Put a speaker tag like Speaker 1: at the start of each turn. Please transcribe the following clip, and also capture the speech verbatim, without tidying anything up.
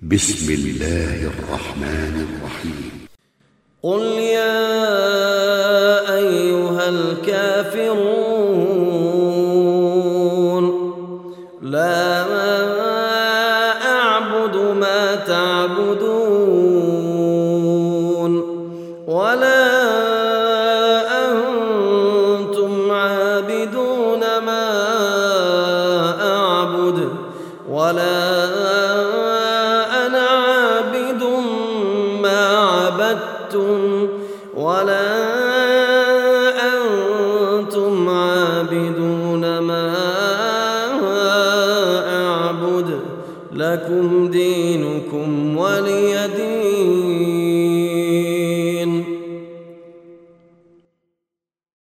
Speaker 1: بسم الله الرحمن الرحيم.
Speaker 2: قل يا أيها الكافرون لا أعبد ما تعبدون ولا أنتم عابدون ما أعبد ولا أنا عابد ما عبدتم ولا أنتم عابدون ما أعبد لكم دينكم